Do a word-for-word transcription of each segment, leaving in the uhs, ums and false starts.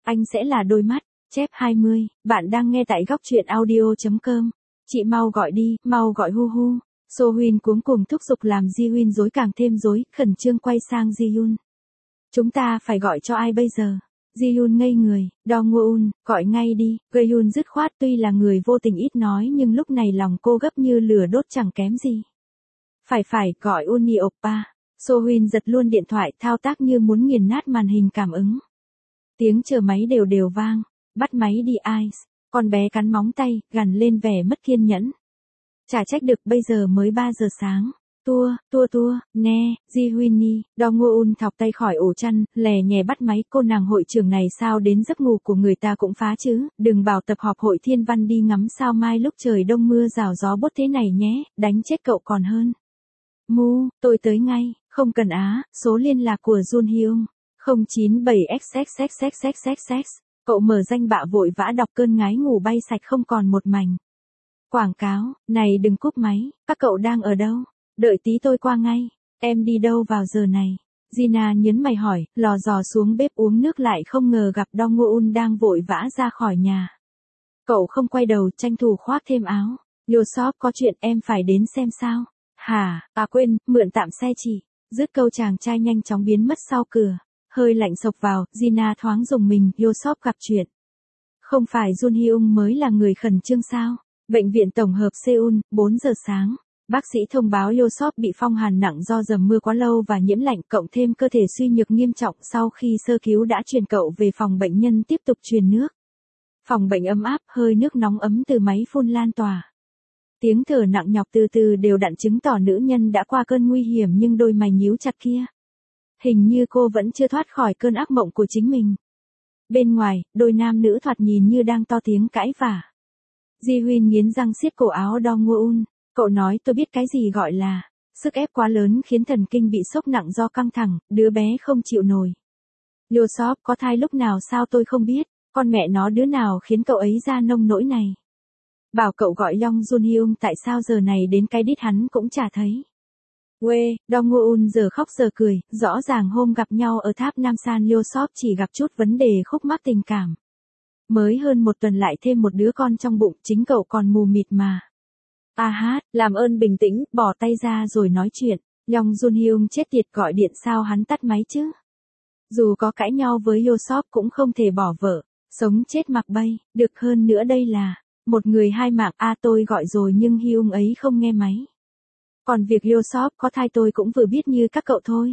anh sẽ là đôi mắt. Chép hai mươi, bạn đang nghe tại góc truyện audio.com. Chị mau gọi đi, mau gọi hu hu. So Huyên cuống cuồng thúc giục làm Ji Huyên rối càng thêm rối, khẩn trương quay sang Ji Hyun. Chúng ta phải gọi cho ai bây giờ? Ji Hyun ngây người, Dong Won, gọi ngay đi. Ga Hyun dứt khoát, tuy là người vô tình ít nói nhưng lúc này lòng cô gấp như lửa đốt chẳng kém gì. Phải phải, gọi Uni Oppa. So Huyên giật luôn điện thoại, thao tác như muốn nghiền nát màn hình cảm ứng. Tiếng chờ máy đều đều vang. Bắt máy đi Ice. Con bé cắn móng tay, gằn lên vẻ mất kiên nhẫn. Chả trách được, bây giờ mới ba giờ sáng. Tua, tua tua, nè, Ji Huyên, Dong Won thọc tay khỏi ổ chăn, lè nhè bắt máy. Cô nàng hội trưởng này sao đến giấc ngủ của người ta cũng phá chứ. Đừng bảo tập họp hội thiên văn đi ngắm sao mai lúc trời đông mưa rào gió bút thế này nhé, đánh chết cậu còn hơn. Mu, tôi tới ngay, không cần á, số liên lạc của Jun Hyung. không chín bảy x x x x x x x. Cậu mở danh bạ vội vã đọc, cơn ngái ngủ bay sạch không còn một mảnh. Quảng cáo, này đừng cúp máy, các cậu đang ở đâu? Đợi tí tôi qua ngay. Em đi đâu vào giờ này? Gina nhấn mày hỏi, lò dò xuống bếp uống nước lại không ngờ gặp Dong Won đang vội vã ra khỏi nhà. Cậu không quay đầu, tranh thủ khoác thêm áo. Yosop, có chuyện em phải đến xem sao? Hả, à quên, mượn tạm xe chị. Dứt câu chàng trai nhanh chóng biến mất sau cửa. Hơi lạnh sộc vào, Gina thoáng dùng mình, Yosop gặp chuyện. Không phải Jun Hyung mới là người khẩn trương sao? Bệnh viện tổng hợp Seoul, bốn giờ sáng. Bác sĩ thông báo Yosop bị phong hàn nặng do dầm mưa quá lâu và nhiễm lạnh, cộng thêm cơ thể suy nhược nghiêm trọng. Sau khi sơ cứu đã chuyển cậu về phòng bệnh nhân tiếp tục truyền nước. Phòng bệnh ấm áp, hơi nước nóng ấm từ máy phun lan tỏa. Tiếng thở nặng nhọc từ từ đều đặn chứng tỏ nữ nhân đã qua cơn nguy hiểm, nhưng đôi mày nhíu chặt kia. Hình như cô vẫn chưa thoát khỏi cơn ác mộng của chính mình. Bên ngoài, đôi nam nữ thoạt nhìn như đang to tiếng cãi vả. Ji Huyên nghiến răng siết cổ áo Dong Won. Cậu nói, tôi biết cái gì gọi là sức ép quá lớn khiến thần kinh bị sốc nặng do căng thẳng, đứa bé không chịu nổi. Yosop có thai lúc nào sao tôi không biết, con mẹ nó đứa nào khiến cậu ấy ra nông nỗi này. Bảo cậu gọi Yong Jun Hyung, tại sao giờ này đến cái đít hắn cũng chả thấy. Quê, Dong Won giờ khóc giờ cười, rõ ràng hôm gặp nhau ở tháp Nam San Yosop chỉ gặp chút vấn đề khúc mắc tình cảm. Mới hơn một tuần lại thêm một đứa con trong bụng, chính cậu còn mù mịt mà. À hát, làm ơn bình tĩnh, bỏ tay ra rồi nói chuyện. Yong Jun Hyung chết tiệt, gọi điện sao hắn tắt máy chứ. Dù có cãi nhau với Yosop cũng không thể bỏ vợ, sống chết mặc bay, được hơn nữa đây là một người hai mạng. À tôi gọi rồi nhưng Hyung ấy không nghe máy. Còn việc Yosop có thai tôi cũng vừa biết như các cậu thôi.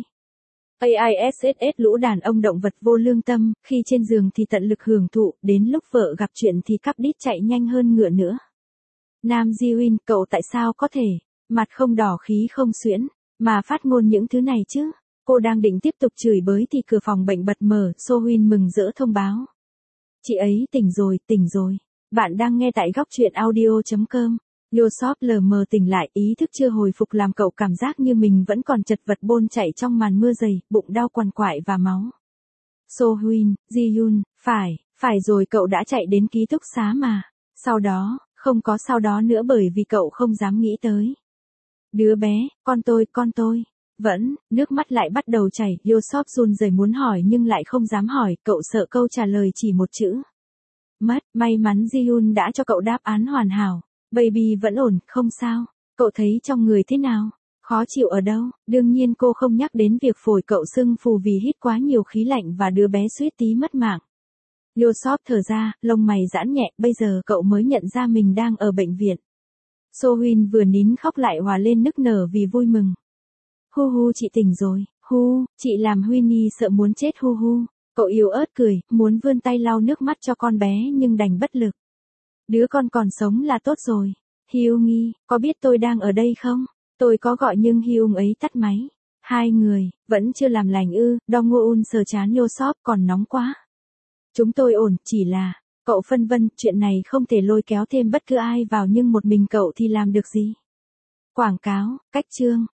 AISSS lũ đàn ông động vật vô lương tâm, khi trên giường thì tận lực hưởng thụ, đến lúc vợ gặp chuyện thì cắp đít chạy nhanh hơn ngựa nữa. Nam Ji Huyên, cậu tại sao có thể, mặt không đỏ khí không xuyễn, mà phát ngôn những thứ này chứ? Cô đang định tiếp tục chửi bới thì cửa phòng bệnh bật mở, So Huyên mừng rỡ thông báo. Chị ấy tỉnh rồi, tỉnh rồi. Bạn đang nghe tại góc truyện audio.com. Yosop lờ mờ tỉnh lại, ý thức chưa hồi phục làm cậu cảm giác như mình vẫn còn chật vật bôn chạy trong màn mưa dày, bụng đau quằn quại và máu. So Huyên, Ji Hyun, phải, phải rồi, cậu đã chạy đến ký túc xá mà. Sau đó, không có sau đó nữa bởi vì cậu không dám nghĩ tới. Đứa bé, con tôi, con tôi. Vẫn, nước mắt lại bắt đầu chảy, Yosop run rẩy muốn hỏi nhưng lại không dám hỏi, cậu sợ câu trả lời chỉ một chữ. Mất, may mắn Ji Hyun đã cho cậu đáp án hoàn hảo. Baby vẫn ổn, không sao. Cậu thấy trong người thế nào? Khó chịu ở đâu? Đương nhiên cô không nhắc đến việc phổi cậu sưng phù vì hít quá nhiều khí lạnh và đứa bé suýt tí mất mạng. Yosop thở ra, lông mày giãn nhẹ, bây giờ cậu mới nhận ra mình đang ở bệnh viện. So Huyên vừa nín khóc lại hòa lên nức nở vì vui mừng. Hu hu, chị tỉnh rồi. Hu, chị làm Huyên sợ muốn chết. Hu hu. Cậu yếu ớt cười, muốn vươn tay lau nước mắt cho con bé nhưng đành bất lực. Đứa con còn sống là tốt rồi. Hyung, có biết tôi đang ở đây không? Tôi có gọi nhưng Hyung ấy tắt máy. Hai người, vẫn chưa làm lành ư? Dong Won sờ trán Yosop, còn nóng quá. Chúng tôi ổn, chỉ là, cậu phân vân, chuyện này không thể lôi kéo thêm bất cứ ai vào nhưng một mình cậu thì làm được gì? Quảng cáo, cách chương.